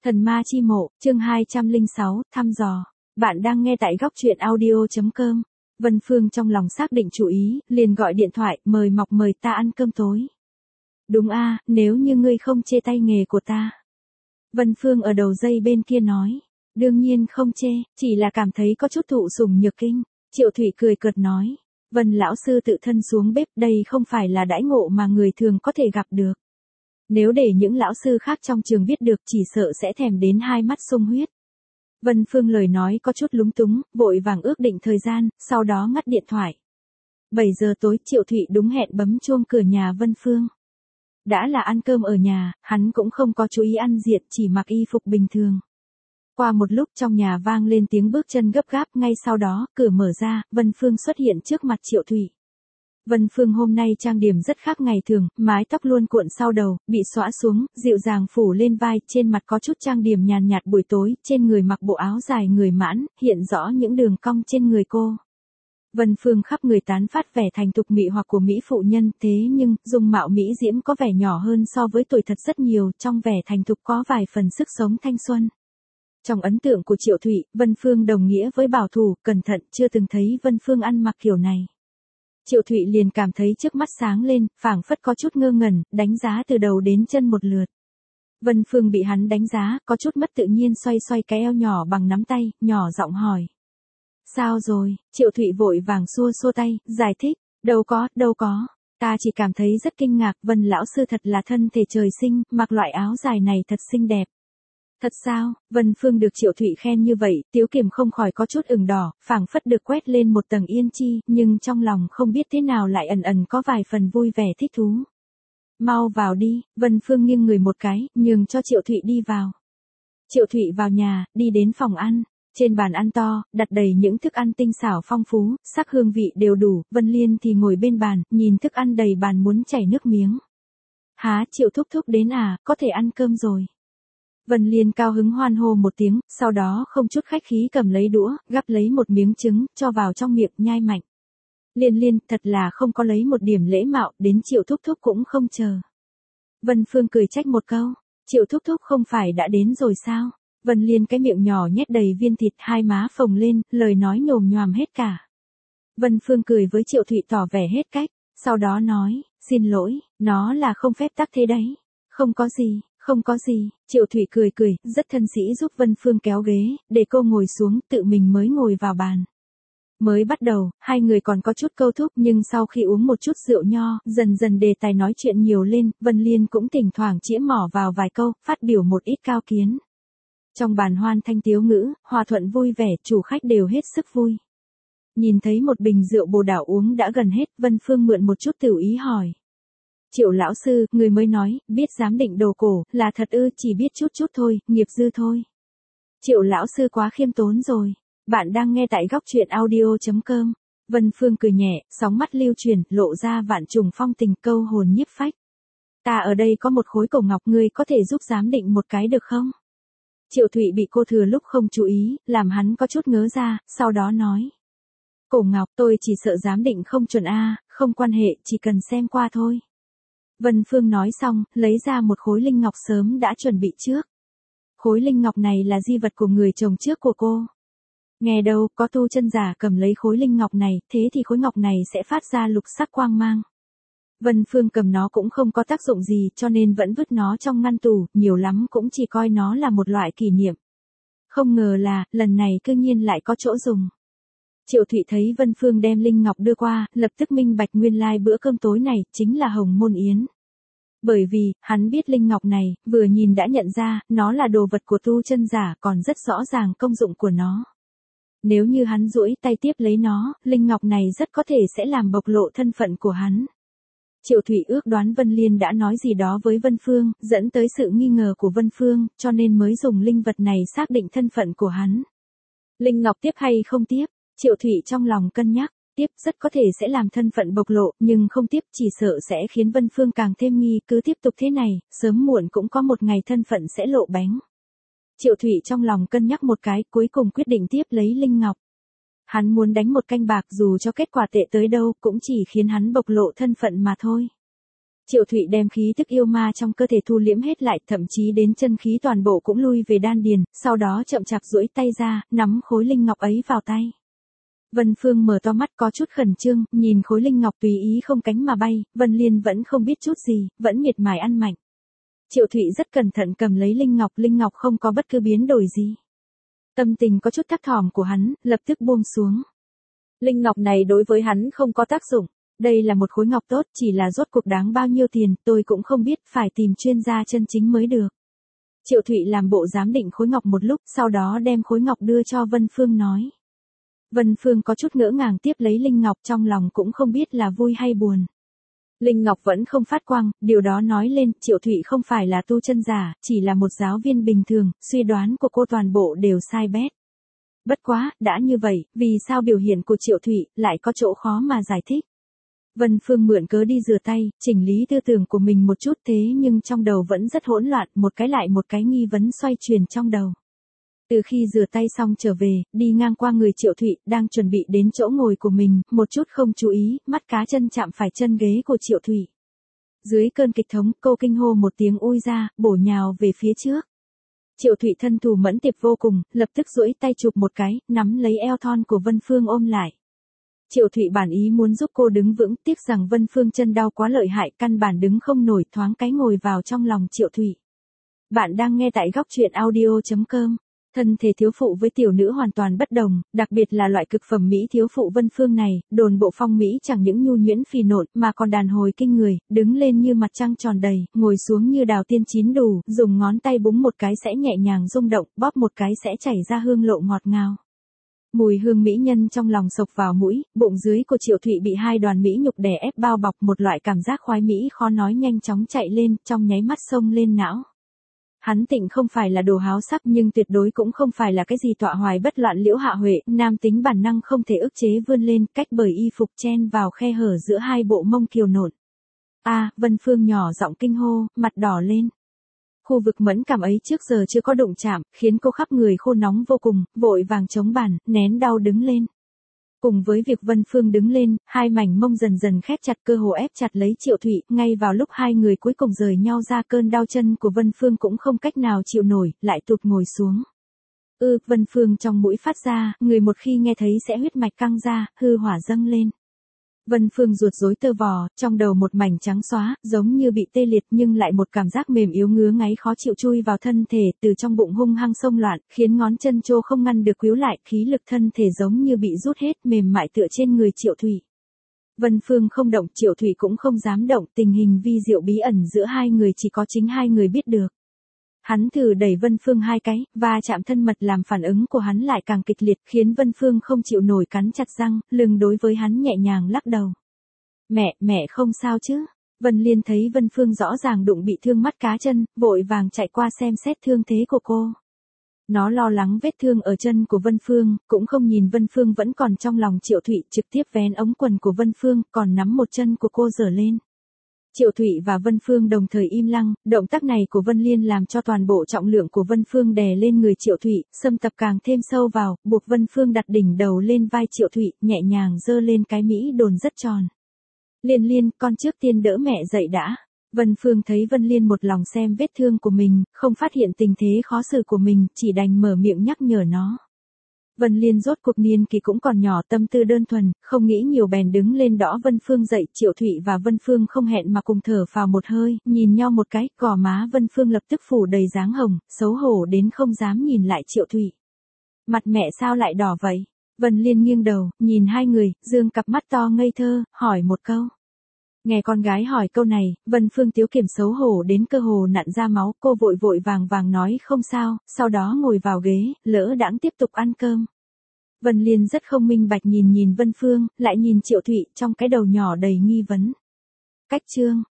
Thần ma chi mộ, chương 206, thăm dò. Bạn đang nghe tại góc truyện audio.com. Vân Phương trong lòng xác định chủ ý, liền gọi điện thoại, mời ta ăn cơm tối. Đúng a, nếu như ngươi không chê tay nghề của ta. Vân Phương ở đầu dây bên kia nói. Đương nhiên không chê, chỉ là cảm thấy có chút thụ sủng nhược kinh. Triệu Thụy cười cợt nói. Vân lão sư tự thân xuống bếp, đây không phải là đãi ngộ mà người thường có thể gặp được. Nếu để những lão sư khác trong trường biết được chỉ sợ sẽ thèm đến hai mắt sung huyết. Vân Phương lời nói có chút lúng túng, vội vàng ước định thời gian, sau đó ngắt điện thoại. 7 giờ tối Triệu Thụy đúng hẹn bấm chuông cửa nhà Vân Phương. Đã là ăn cơm ở nhà, hắn cũng không có chú ý ăn diện, chỉ mặc y phục bình thường. Qua một lúc trong nhà vang lên tiếng bước chân gấp gáp, ngay sau đó, cửa mở ra, Vân Phương xuất hiện trước mặt Triệu Thụy. Vân Phương hôm nay trang điểm rất khác ngày thường, mái tóc luôn cuộn sau đầu, bị xõa xuống, dịu dàng phủ lên vai, trên mặt có chút trang điểm nhàn nhạt buổi tối, trên người mặc bộ áo dài người mãn, hiện rõ những đường cong trên người cô. Vân Phương khắp người tán phát vẻ thành thục mị hoặc của mỹ phụ nhân, thế nhưng, dung mạo mỹ diễm có vẻ nhỏ hơn so với tuổi thật rất nhiều, trong vẻ thành thục có vài phần sức sống thanh xuân. Trong ấn tượng của Triệu Thụy, Vân Phương đồng nghĩa với bảo thủ, cẩn thận, chưa từng thấy Vân Phương ăn mặc kiểu này. Triệu Thụy liền cảm thấy trước mắt sáng lên, phảng phất có chút ngơ ngẩn, đánh giá từ đầu đến chân một lượt. Vân Phương bị hắn đánh giá, có chút mất tự nhiên xoay cái eo nhỏ bằng nắm tay, nhỏ giọng hỏi. Sao rồi? Triệu Thụy vội vàng xua tay, giải thích, đâu có. Ta chỉ cảm thấy rất kinh ngạc, Vân lão sư thật là thân thể trời sinh, mặc loại áo dài này thật xinh đẹp. Thật sao? Vân Phương được Triệu Thụy khen như vậy, Tiếu Kiềm không khỏi có chút ửng đỏ, phảng phất được quét lên một tầng yên chi, nhưng trong lòng không biết thế nào lại ẩn có vài phần vui vẻ thích thú. Mau vào đi, Vân Phương nghiêng người một cái, nhường cho Triệu Thụy đi vào. Triệu Thụy vào nhà, đi đến phòng ăn. Trên bàn ăn to, đặt đầy những thức ăn tinh xảo phong phú, sắc hương vị đều đủ, Vân Liên thì ngồi bên bàn, nhìn thức ăn đầy bàn muốn chảy nước miếng. Há, Triệu thúc thúc đến à, có thể ăn cơm rồi. Vân Liên cao hứng hoan hô một tiếng, sau đó không chút khách khí cầm lấy đũa, gắp lấy một miếng trứng, cho vào trong miệng nhai mạnh. Liên, thật là không có lấy một điểm lễ mạo, đến Triệu thúc thúc cũng không chờ. Vân Phương cười trách một câu, Triệu thúc thúc không phải đã đến rồi sao? Vân Liên cái miệng nhỏ nhét đầy viên thịt, hai má phồng lên, lời nói nhồm nhoàm hết cả. Vân Phương cười với Triệu Thụy tỏ vẻ hết cách, sau đó nói, xin lỗi, nó là không phép tắc thế đấy. Không có gì, Triệu Thụy cười, rất thân sĩ giúp Vân Phương kéo ghế, để cô ngồi xuống, tự mình mới ngồi vào bàn. Mới bắt đầu, hai người còn có chút câu thúc nhưng sau khi uống một chút rượu nho, dần đề tài nói chuyện nhiều lên, Vân Liên cũng thỉnh thoảng chĩa mỏ vào vài câu, phát biểu một ít cao kiến. Trong bàn hoan thanh tiếu ngữ, hòa thuận vui vẻ, chủ khách đều hết sức vui. Nhìn thấy một bình rượu Bồ Đào uống đã gần hết, Vân Phương mượn một chút tửu ý hỏi. Triệu lão sư, người mới nói, biết giám định đồ cổ, là thật ư? Chỉ biết chút thôi, nghiệp dư thôi. Triệu lão sư quá khiêm tốn rồi. Bạn đang nghe tại góc truyện audio.com. Vân Phương cười nhẹ, sóng mắt lưu truyền, lộ ra vạn trùng phong tình, câu hồn nhiếp phách. Ta ở đây có một khối cổ ngọc, ngươi có thể giúp giám định một cái được không? Triệu Thụy bị cô thừa lúc không chú ý, làm hắn có chút ngớ ra, sau đó nói. Cổ ngọc, tôi chỉ sợ giám định không chuẩn a, không quan hệ, chỉ cần xem qua thôi. Vân Phương nói xong, lấy ra một khối linh ngọc sớm đã chuẩn bị trước. Khối linh ngọc này là di vật của người chồng trước của cô. Nghe đâu, có tu chân giả cầm lấy khối linh ngọc này, thế thì khối ngọc này sẽ phát ra lục sắc quang mang. Vân Phương cầm nó cũng không có tác dụng gì cho nên vẫn vứt nó trong ngăn tủ, nhiều lắm cũng chỉ coi nó là một loại kỷ niệm. Không ngờ là, lần này cư nhiên lại có chỗ dùng. Triệu Thụy thấy Vân Phương đem linh ngọc đưa qua, lập tức minh bạch nguyên lai bữa cơm tối này, chính là hồng môn yến. Bởi vì, hắn biết linh ngọc này, vừa nhìn đã nhận ra, nó là đồ vật của tu chân giả còn rất rõ ràng công dụng của nó. Nếu như hắn duỗi tay tiếp lấy nó, linh ngọc này rất có thể sẽ làm bộc lộ thân phận của hắn. Triệu Thụy ước đoán Vân Liên đã nói gì đó với Vân Phương, dẫn tới sự nghi ngờ của Vân Phương, cho nên mới dùng linh vật này xác định thân phận của hắn. Linh ngọc tiếp hay không tiếp? Triệu Thụy trong lòng cân nhắc, tiếp rất có thể sẽ làm thân phận bộc lộ, nhưng không tiếp chỉ sợ sẽ khiến Vân Phương càng thêm nghi, cứ tiếp tục thế này, sớm muộn cũng có một ngày thân phận sẽ lộ bánh. Triệu Thụy trong lòng cân nhắc một cái, cuối cùng quyết định tiếp lấy linh ngọc. Hắn muốn đánh một canh bạc dù cho kết quả tệ tới đâu cũng chỉ khiến hắn bộc lộ thân phận mà thôi. Triệu Thụy đem khí tức yêu ma trong cơ thể thu liễm hết lại, thậm chí đến chân khí toàn bộ cũng lui về đan điền, sau đó chậm chạp duỗi tay ra, nắm khối linh ngọc ấy vào tay. Vân Phương mở to mắt có chút khẩn trương, nhìn khối linh ngọc tùy ý không cánh mà bay, Vân Liên vẫn không biết chút gì, vẫn miệt mài ăn mạnh. Triệu Thụy rất cẩn thận cầm lấy linh ngọc không có bất cứ biến đổi gì. Tâm tình có chút thấp thỏm của hắn, lập tức buông xuống. Linh ngọc này đối với hắn không có tác dụng. Đây là một khối ngọc tốt, chỉ là rốt cuộc đáng bao nhiêu tiền, tôi cũng không biết, phải tìm chuyên gia chân chính mới được. Triệu Thụy làm bộ giám định khối ngọc một lúc, sau đó đem khối ngọc đưa cho Vân Phương nói. Vân Phương có chút ngỡ ngàng tiếp lấy linh ngọc, trong lòng cũng không biết là vui hay buồn. Linh ngọc vẫn không phát quang, điều đó nói lên Triệu Thụy không phải là tu chân giả, chỉ là một giáo viên bình thường, suy đoán của cô toàn bộ đều sai bét. Bất quá, đã như vậy, vì sao biểu hiện của Triệu Thụy lại có chỗ khó mà giải thích? Vân Phương mượn cớ đi rửa tay, chỉnh lý tư tưởng của mình một chút, thế nhưng trong đầu vẫn rất hỗn loạn, một cái lại một cái nghi vấn xoay chuyển trong đầu. Từ khi rửa tay xong trở về, đi ngang qua người Triệu Thụy, đang chuẩn bị đến chỗ ngồi của mình, một chút không chú ý, mắt cá chân chạm phải chân ghế của Triệu Thụy. Dưới cơn kịch thống, cô kinh hô một tiếng ui ra, bổ nhào về phía trước. Triệu Thụy thân thủ mẫn tiệp vô cùng, lập tức duỗi tay chụp một cái, nắm lấy eo thon của Vân Phương ôm lại. Triệu Thụy bản ý muốn giúp cô đứng vững, tiếc rằng Vân Phương chân đau quá lợi hại, căn bản đứng không nổi, thoáng cái ngồi vào trong lòng Triệu Thụy. Bạn đang nghe tại góc truyện audio.com. Thân thể thiếu phụ với tiểu nữ hoàn toàn bất đồng, đặc biệt là loại cực phẩm mỹ thiếu phụ Vân Phương này, đồn bộ phong mỹ chẳng những nhu nhuyễn phì nộn mà còn đàn hồi kinh người, đứng lên như mặt trăng tròn đầy, ngồi xuống như đào tiên chín đủ, dùng ngón tay búng một cái sẽ nhẹ nhàng rung động, bóp một cái sẽ chảy ra hương lộ ngọt ngào. Mùi hương mỹ nhân trong lòng sộc vào mũi, bụng dưới của Triệu Thụy bị hai đoàn mỹ nhục đè ép bao bọc, một loại cảm giác khoái mỹ khó nói nhanh chóng chạy lên, trong nháy mắt xông lên não. Hắn Tịnh không phải là đồ háo sắc nhưng tuyệt đối cũng không phải là cái gì tọa hoài bất loạn Liễu Hạ Huệ, nam tính bản năng không thể ức chế vươn lên, cách bởi y phục chen vào khe hở giữa hai bộ mông kiều nộn. Vân Phương nhỏ giọng kinh hô, mặt đỏ lên. Khu vực mẫn cảm ấy trước giờ chưa có đụng chạm, khiến cô khắp người khô nóng vô cùng, vội vàng chống bàn, nén đau đứng lên. Cùng với việc Vân Phương đứng lên, hai mảnh mông dần dần khép chặt, cơ hồ ép chặt lấy Triệu Thụy, ngay vào lúc hai người cuối cùng rời nhau ra, cơn đau chân của Vân Phương cũng không cách nào chịu nổi, lại tụt ngồi xuống. Vân Phương trong mũi phát ra, người một khi nghe thấy sẽ huyết mạch căng ra, hư hỏa dâng lên. Vân Phương ruột rối tơ vò, trong đầu một mảnh trắng xóa, giống như bị tê liệt nhưng lại một cảm giác mềm yếu ngứa ngáy khó chịu chui vào thân thể, từ trong bụng hung hăng xông loạn, khiến ngón chân trô không ngăn được khuỷu lại, khí lực thân thể giống như bị rút hết, mềm mại tựa trên người Triệu Thụy. Vân Phương không động, Triệu Thụy cũng không dám động, tình hình vi diệu bí ẩn giữa hai người chỉ có chính hai người biết được. Hắn thử đẩy Vân Phương hai cái, và chạm thân mật làm phản ứng của hắn lại càng kịch liệt, khiến Vân Phương không chịu nổi cắn chặt răng, lưng đối với hắn nhẹ nhàng lắc đầu. Mẹ không sao chứ? Vân Liên thấy Vân Phương rõ ràng đụng bị thương mắt cá chân, vội vàng chạy qua xem xét thương thế của cô. Nó lo lắng vết thương ở chân của Vân Phương, cũng không nhìn Vân Phương vẫn còn trong lòng Triệu Thụy, trực tiếp vén ống quần của Vân Phương, còn nắm một chân của cô giở lên. Triệu Thụy và Vân Phương đồng thời im lặng, động tác này của Vân Liên làm cho toàn bộ trọng lượng của Vân Phương đè lên người Triệu Thụy, xâm tập càng thêm sâu vào, buộc Vân Phương đặt đỉnh đầu lên vai Triệu Thụy, nhẹ nhàng giơ lên cái mỹ đồn rất tròn. Liên, con trước tiên đỡ mẹ dậy đã. Vân Phương thấy Vân Liên một lòng xem vết thương của mình, không phát hiện tình thế khó xử của mình, chỉ đành mở miệng nhắc nhở nó. Vân Liên rốt cuộc niên kỳ cũng còn nhỏ, tâm tư đơn thuần, không nghĩ nhiều bèn đứng lên đỡ Vân Phương dậy. Triệu Thụy và Vân Phương không hẹn mà cùng thở phào một hơi, nhìn nhau một cái, gò má Vân Phương lập tức phủ đầy dáng hồng, xấu hổ đến không dám nhìn lại Triệu Thụy. Mặt mẹ sao lại đỏ vậy? Vân Liên nghiêng đầu, nhìn hai người, dương cặp mắt to ngây thơ, hỏi một câu. Nghe con gái hỏi câu này, Vân Phương tiếu kiểm xấu hổ đến cơ hồ nặn ra máu, cô vội vàng nói không sao, sau đó ngồi vào ghế, lỡ đãng tiếp tục ăn cơm. Vân Liên rất không minh bạch nhìn Vân Phương, lại nhìn Triệu Thụy, trong cái đầu nhỏ đầy nghi vấn. Cách chương,